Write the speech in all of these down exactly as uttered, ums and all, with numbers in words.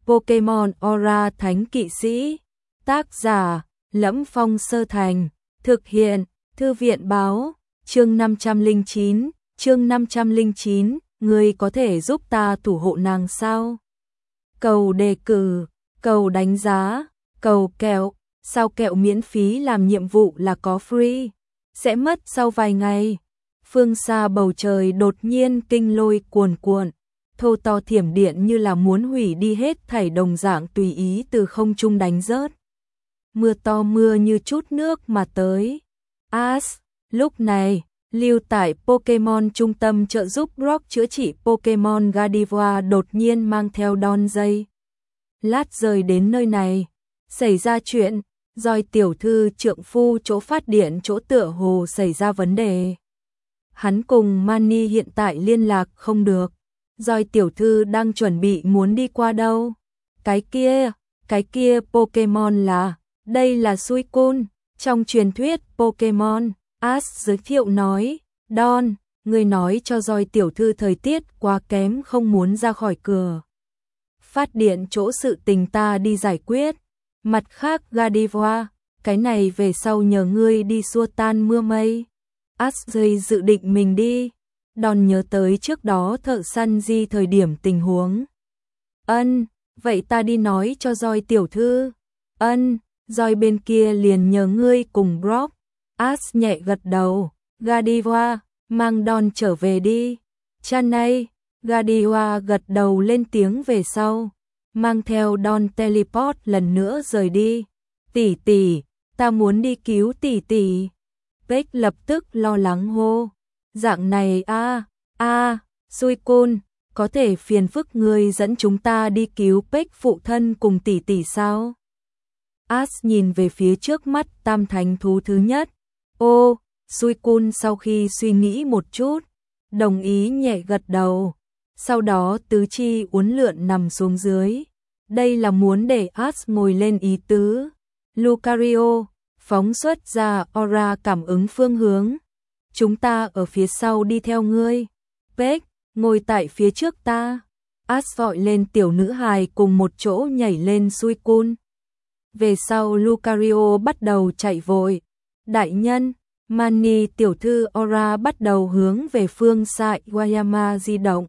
Pokemon Aura Thánh Kỵ Sĩ. Tác giả: Lẫm Phong Sơ Thành. Thực hiện: Thư viện báo. Chương năm trăm lẻ chín, chương năm trăm lẻ chín, ngươi có thể giúp ta thủ hộ nàng sao? Cầu đề cử, cầu đánh giá, cầu kẹo, sao kẹo miễn phí làm nhiệm vụ là có free, sẽ mất sau vài ngày. Phương xa bầu trời đột nhiên kinh lôi cuồn cuộn, thô to thiểm điện như là muốn hủy đi hết thảy đồng dạng tùy ý từ không trung đánh rớt. Mưa to mưa như chút nước mà tới. As, lúc này, lưu tại Pokemon trung tâm trợ giúp Brock chữa trị Pokemon Gardevoir đột nhiên mang theo đòn dây. Lát rời đến nơi này, xảy ra chuyện, Doi tiểu thư trượng phu chỗ phát điện chỗ tựa hồ xảy ra vấn đề. Hắn cùng Manny hiện tại liên lạc không được. Doi tiểu thư đang chuẩn bị muốn đi qua đâu? Cái kia, cái kia Pokemon là, đây là Suicune, trong truyền thuyết Pokemon. As giới thiệu nói, Don, người nói cho Doi tiểu thư thời tiết quá kém không muốn ra khỏi cửa. Phát điện chỗ sự tình ta đi giải quyết. Mặt khác Gardevoir, cái này về sau nhờ ngươi đi xua tan mưa mây. As dây dự định mình đi. Don nhớ tới trước đó thợ săn di thời điểm tình huống. Ân, vậy ta đi nói cho Doi tiểu thư. Ân, Doi bên kia liền nhờ ngươi cùng Brock. As nhẹ gật đầu. Gardevoir, mang Don trở về đi. Chanay, Gardevoir gật đầu lên tiếng về sau. Mang theo Don teleport lần nữa rời đi. Tỷ tỷ, ta muốn đi cứu tỷ tỷ. Peck lập tức lo lắng hô. Dạng này a a Suicune, có thể phiền phức người dẫn chúng ta đi cứu Peck phụ thân cùng tỷ tỷ sao? As nhìn về phía trước mắt tam thánh thú thứ nhất. Ô, Suicune sau khi suy nghĩ một chút, đồng ý nhẹ gật đầu. Sau đó tứ chi uốn lượn nằm xuống dưới. Đây là muốn để As ngồi lên ý tứ. Lucario, phóng xuất ra aura cảm ứng phương hướng. Chúng ta ở phía sau đi theo ngươi. Peck, ngồi tại phía trước ta. As gọi lên tiểu nữ hài cùng một chỗ nhảy lên Suicune. Về sau Lucario bắt đầu chạy vội. Đại nhân, Manny tiểu thư aura bắt đầu hướng về phương xa Wayama di động.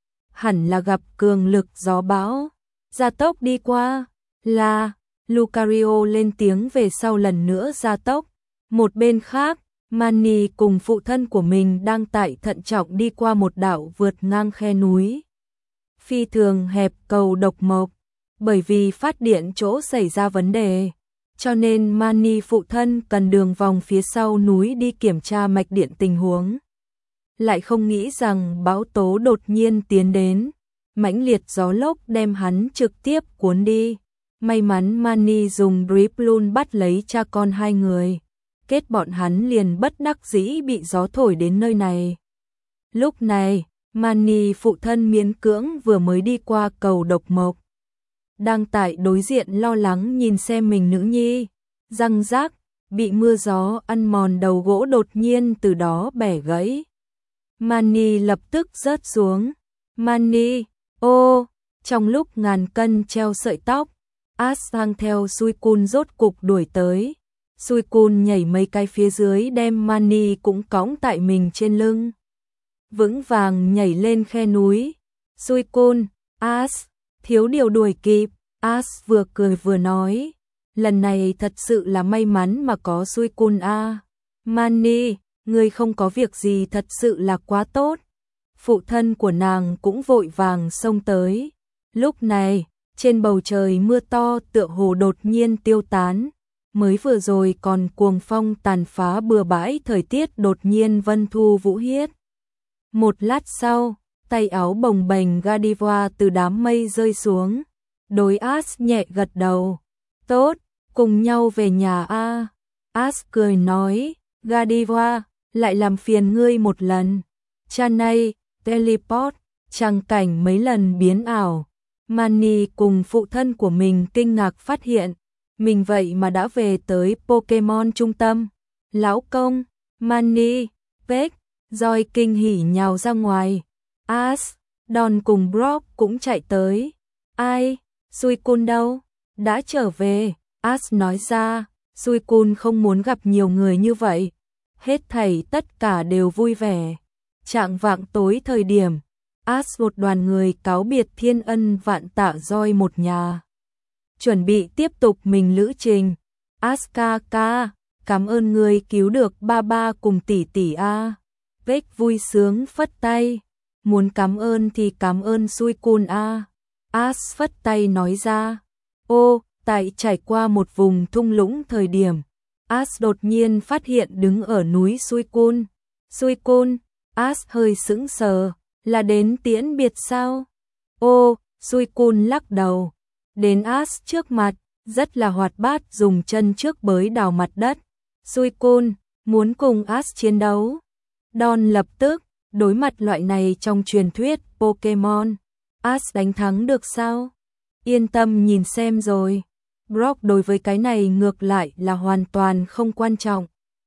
Hẳn là gặp cường lực gió bão. Gia tốc đi qua. Là, Lucario lên tiếng về sau lần nữa gia tốc. Một bên khác, Manny cùng phụ thân của mình đang tại thận trọng đi qua một đảo vượt ngang khe núi. Phi thường hẹp cầu độc mộc, bởi vì phát điện chỗ xảy ra vấn đề, cho nên Manny phụ thân cần đường vòng phía sau núi đi kiểm tra mạch điện tình huống. Lại không nghĩ rằng bão tố đột nhiên tiến đến, mãnh liệt gió lốc đem hắn trực tiếp cuốn đi. May mắn Manny dùng Driploon bắt lấy cha con hai người. Kết bọn hắn liền bất đắc dĩ bị gió thổi đến nơi này. Lúc này, Manny phụ thân miễn cưỡng vừa mới đi qua cầu độc mộc. Đang tại đối diện lo lắng nhìn xem mình nữ nhi. Răng rác, bị mưa gió ăn mòn đầu gỗ đột nhiên từ đó bẻ gãy. Manny lập tức rớt xuống. Manny, ô, trong lúc ngàn cân treo sợi tóc, As sang theo Suicune rốt cục đuổi tới. Suicune nhảy mấy cái phía dưới đem Manny cũng cõng tại mình trên lưng. Vững vàng nhảy lên khe núi. Suicune, As, thiếu điều đuổi kịp. As vừa cười vừa nói. Lần này thật sự là may mắn mà có Suicune a. Manny, ngươi không có việc gì thật sự là quá tốt. Phụ thân của nàng cũng vội vàng xông tới. Lúc này, trên bầu trời mưa to tựa hồ đột nhiên tiêu tán. Mới vừa rồi còn cuồng phong tàn phá bừa bãi thời tiết đột nhiên vân thu vũ hiết. Một lát sau, tay áo bồng bềnh Gardevoir từ đám mây rơi xuống. Đối As nhẹ gật đầu. Tốt, cùng nhau về nhà a. As cười nói, Gardevoir, lại làm phiền ngươi một lần. Chanay, teleport, tràng cảnh mấy lần biến ảo. Manny cùng phụ thân của mình kinh ngạc phát hiện, mình vậy mà đã về tới Pokemon trung tâm. Lão công, Manny, Peck, Doi kinh hỉ nhào ra ngoài. As, Don cùng Brock cũng chạy tới. Ai, Suicune đâu? Đã trở về, Ash nói ra, Suicune không muốn gặp nhiều người như vậy. Hết thảy tất cả đều vui vẻ. Chạng vạng tối thời điểm, Ash một đoàn người cáo biệt thiên ân vạn tạ roi một nhà. Chuẩn bị tiếp tục mình lữ trình. Ash ca ca, cảm ơn người cứu được ba ba cùng tỷ tỷ a. Vếch vui sướng phất tay. Muốn cảm ơn thì cảm ơn Suicune a. Ash phất tay nói ra. Ô, tại trải qua một vùng thung lũng thời điểm, Ash đột nhiên phát hiện đứng ở núi Suicune. Suicune, Ash hơi sững sờ, là đến tiễn biệt sao? Ô, Suicune lắc đầu. Đến Ash trước mặt, rất là hoạt bát dùng chân trước bới đào mặt đất. Suicune, muốn cùng Ash chiến đấu. Don lập tức, đối mặt loại này trong truyền thuyết Pokemon. Ash đánh thắng được sao? Yên tâm nhìn xem rồi. Brock đối với cái này ngược lại là hoàn toàn không quan trọng.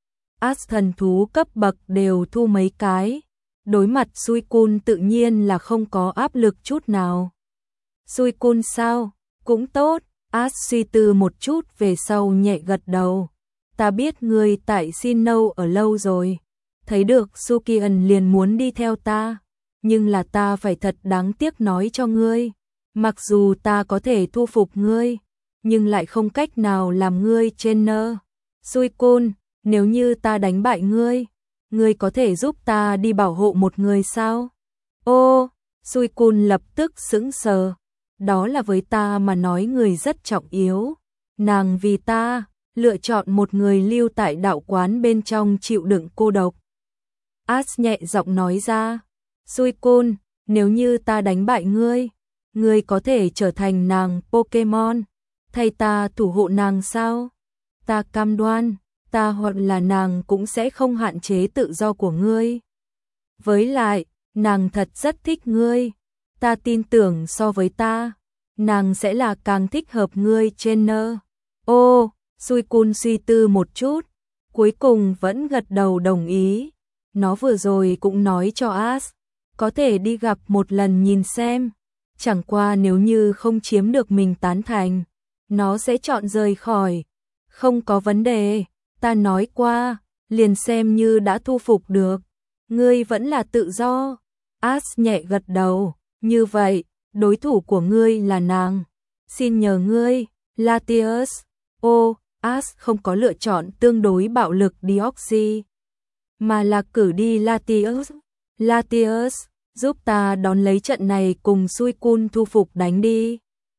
Ash thần thú cấp bậc đều thu mấy cái. Đối mặt Suicune tự nhiên là không có áp lực chút nào. Suicune sao? Cũng tốt. Ash suy tư một chút về sau nhẹ gật đầu. Ta biết ngươi tại Sinnoh ở lâu rồi. Thấy được Sukian liền muốn đi theo ta. Nhưng là ta phải thật đáng tiếc nói cho ngươi. Mặc dù ta có thể thu phục ngươi, nhưng lại không cách nào làm ngươi trainer. Suicune, nếu như ta đánh bại ngươi, ngươi có thể giúp ta đi bảo hộ một người sao? Ô, Suicune lập tức sững sờ. Đó là với ta mà nói người rất trọng yếu. Nàng vì ta, lựa chọn một người lưu tại đạo quán bên trong chịu đựng cô độc. Ash nhẹ giọng nói ra. Suicune, nếu như ta đánh bại ngươi, ngươi có thể trở thành nàng Pokemon, thay ta thủ hộ nàng sao? Ta cam đoan, ta hoặc là nàng cũng sẽ không hạn chế tự do của ngươi. Với lại, nàng thật rất thích ngươi. Ta tin tưởng so với ta, nàng sẽ là càng thích hợp ngươi trainer. Ô, Suicune suy tư một chút, cuối cùng vẫn gật đầu đồng ý. Nó vừa rồi cũng nói cho Ash, có thể đi gặp một lần nhìn xem. Chẳng qua nếu như không chiếm được mình tán thành, nó sẽ chọn rời khỏi. Không có vấn đề, ta nói qua, liền xem như đã thu phục được. Ngươi vẫn là tự do. Ash nhẹ gật đầu, như vậy, đối thủ của ngươi là nàng. Xin nhờ ngươi, Latios. Ô, Ash không có lựa chọn tương đối bạo lực Deoxys, mà là cử đi Latios. Latios, giúp ta đón lấy trận này cùng Suicune thu phục đánh đi.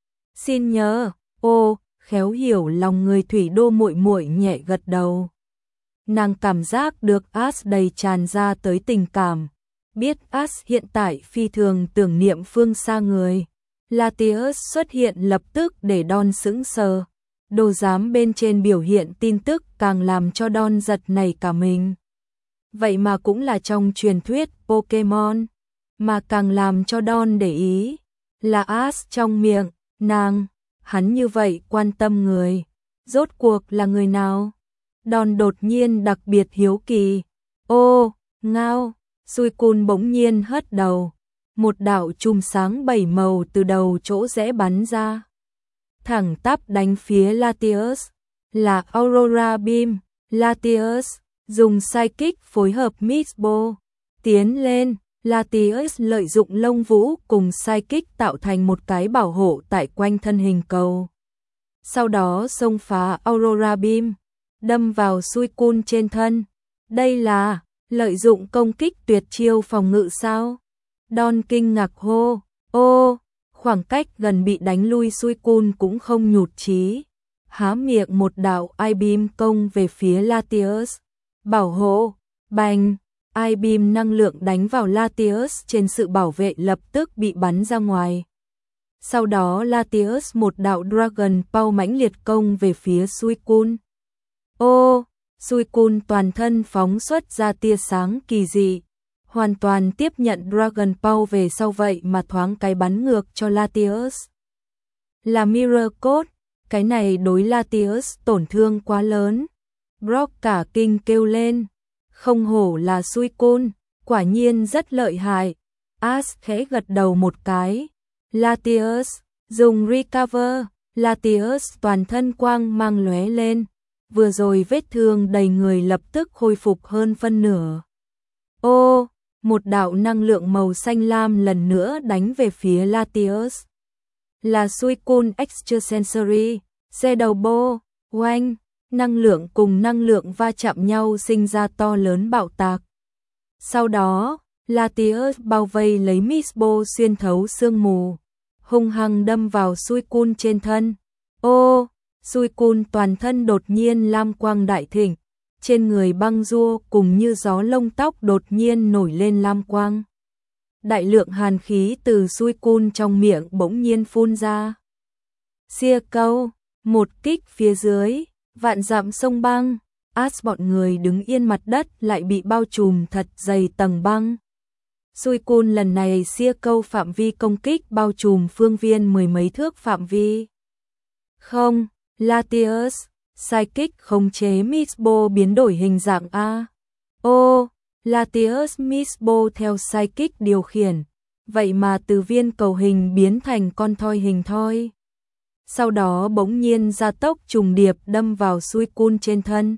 Xin nhớ. Ô, khéo hiểu lòng người thủy đô muội muội nhẹ gật đầu. Nàng cảm giác được Ash đầy tràn ra tới tình cảm. Biết Ash hiện tại phi thường tưởng niệm phương xa người. Latios xuất hiện lập tức để Don sững sờ. Đồ giám bên trên biểu hiện tin tức càng làm cho Don giật nảy cả mình. Vậy mà cũng là trong truyền thuyết Pokemon. Mà càng làm cho Don để ý là Ash trong miệng, nàng, hắn như vậy quan tâm người. Rốt cuộc là người nào? Don đột nhiên đặc biệt hiếu kỳ. Ô, ngao, Suicune bỗng nhiên hất đầu. Một đạo chùm sáng bảy màu từ đầu chỗ rẽ bắn ra. Thẳng tắp đánh phía Latios. Là Aurora Beam. Latios dùng Psychic phối hợp Mixbo. Tiến lên, Latios lợi dụng lông vũ cùng Psychic tạo thành một cái bảo hộ tại quanh thân hình cầu. Sau đó xông phá Aurora Beam, đâm vào Suicune trên thân. Đây là lợi dụng công kích tuyệt chiêu phòng ngự sao? Don kinh ngạc hô. Ô, khoảng cách gần bị đánh lui Suicune cũng không nhụt chí. Há miệng một đạo I-beam công về phía Latios. Bảo hộ, bành, I-beam năng lượng đánh vào Latios trên sự bảo vệ lập tức bị bắn ra ngoài. Sau đó Latios một đạo Dragon Paw mãnh liệt công về phía Suicune. Ô, Suicune toàn thân phóng xuất ra tia sáng kỳ dị, hoàn toàn tiếp nhận Dragon Paw về sau vậy mà thoáng cái bắn ngược cho Latios. Là Mirror Code, cái này đối Latios tổn thương quá lớn. Brock cả kinh kêu lên, không hổ là Suicune, quả nhiên rất lợi hại. Ash khẽ gật đầu một cái. Latios, Dùng recover, Latius toàn thân quang mang lóe lên, vừa rồi vết thương đầy người lập tức khôi phục hơn phân nửa. Ô, một đạo năng lượng màu xanh lam lần nữa đánh về phía Latius. Là Suicune Extrasensory, Shadow Ball, oanh, năng lượng cùng năng lượng va chạm nhau sinh ra to lớn bạo tạc. Sau đó, Latius bao vây lấy Miss Ball xuyên thấu sương mù, hung hăng đâm vào Suicune trên thân. Ô, Suicune toàn thân đột nhiên lam quang đại thịnh, trên người băng rua cùng như gió lông tóc đột nhiên nổi lên lam quang. Đại lượng hàn khí từ Suicune trong miệng bỗng nhiên phun ra. Xia câu, một kích phía dưới, vạn dặm sông băng, Ash bọn người đứng yên mặt đất lại bị bao trùm thật dày tầng băng. Suicune lần này xia câu phạm vi công kích bao trùm phương viên mười mấy thước phạm vi. Không, Latius, Psychic khống chế Miss Ball biến đổi hình dạng A. Ô, Latius Miss Ball theo Psychic điều khiển, vậy mà từ viên cầu hình biến thành con thoi hình thoi. Sau đó bỗng nhiên gia tốc trùng điệp đâm vào Suicune trên thân.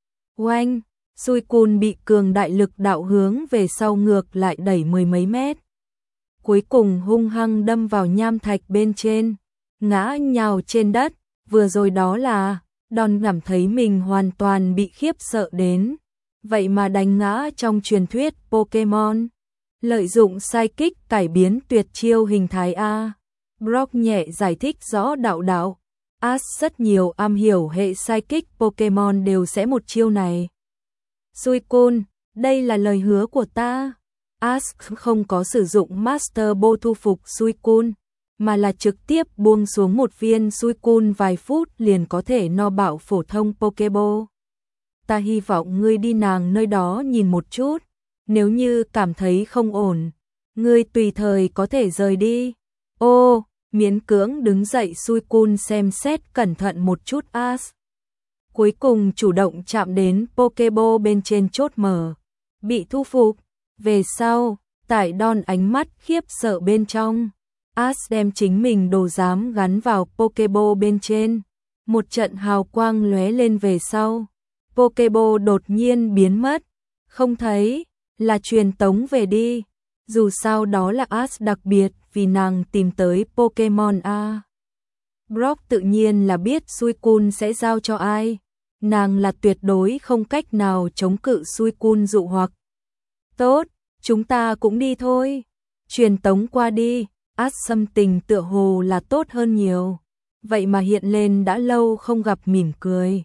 Oanh, Suicune bị cường đại lực đạo hướng về sau ngược lại đẩy mười mấy mét. Cuối cùng hung hăng đâm vào nham thạch bên trên, ngã nhào trên đất, vừa rồi đó là, đòn cảm thấy mình hoàn toàn bị khiếp sợ đến. Vậy mà đánh ngã trong truyền thuyết Pokemon. Lợi dụng Psychic cải biến tuyệt chiêu hình thái A. Brock nhẹ giải thích rõ đạo đạo. Ash rất nhiều am hiểu hệ Psychic Pokemon đều sẽ một chiêu này. Suicune, đây là lời hứa của ta. Ash không có sử dụng Master Ball thu phục Suicune, mà là trực tiếp buông xuống một viên Suicune vài phút liền có thể no bạo phổ thông Pokeball. Ta hy vọng ngươi đi nàng nơi đó nhìn một chút, nếu như cảm thấy không ổn, ngươi tùy thời có thể rời đi. Ô, miễn cưỡng đứng dậy Suicune xem xét cẩn thận một chút Ash. Cuối cùng chủ động chạm đến Pokeball bên trên chốt mở, bị thu phục. Về sau, tại đòn ánh mắt khiếp sợ bên trong, Ash đem chính mình đồ giám gắn vào Pokeball bên trên. Một trận hào quang lóe lên về sau, Pokeball đột nhiên biến mất, không thấy, là truyền tống về đi. Dù sao đó là Ash đặc biệt vì nàng tìm tới Pokemon A. Brock tự nhiên là biết Suicune sẽ giao cho ai, nàng là tuyệt đối không cách nào chống cự Suicune dụ hoặc. Tốt, chúng ta cũng đi thôi, truyền tống qua đi. Ash xâm tình tựa hồ là tốt hơn nhiều, vậy mà hiện lên đã lâu không gặp mỉm cười.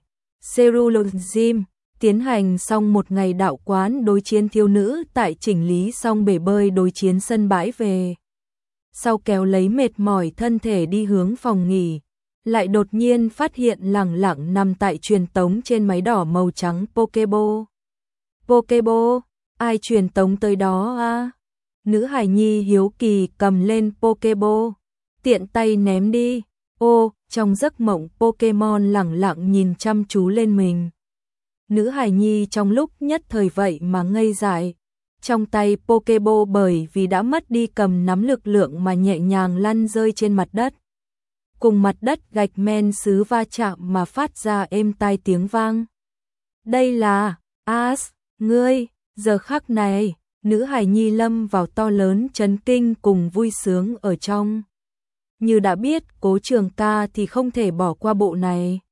Cerulozim, tiến hành xong một ngày đạo quán đối chiến thiếu nữ tại chỉnh lý xong bể bơi đối chiến sân bãi về. Sau kéo lấy mệt mỏi thân thể đi hướng phòng nghỉ, lại đột nhiên phát hiện lẳng lặng nằm tại truyền tống trên máy đỏ màu trắng Pokeball. Pokeball, ai truyền tống tới đó à? Nữ hải nhi hiếu kỳ cầm lên Pokeball, tiện tay ném đi. Ô, trong giấc mộng Pokemon lẳng lặng nhìn chăm chú lên mình. Nữ hải nhi trong lúc nhất thời vậy mà ngây dại. Trong tay Pokeball bởi vì đã mất đi cầm nắm lực lượng mà nhẹ nhàng lăn rơi trên mặt đất. Cùng mặt đất gạch men sứ va chạm mà phát ra êm tai tiếng vang. Đây là, Ash, ngươi, giờ khắc này, nữ hải nhi lâm vào to lớn chấn kinh cùng vui sướng ở trong. Như đã biết Cố Trường Ca thì không thể bỏ qua bộ này.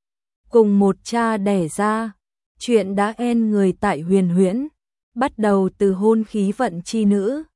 Cùng một cha đẻ ra, chuyện đã en người tại Huyền Huyễn, bắt đầu từ hôn khí vận chi nữ,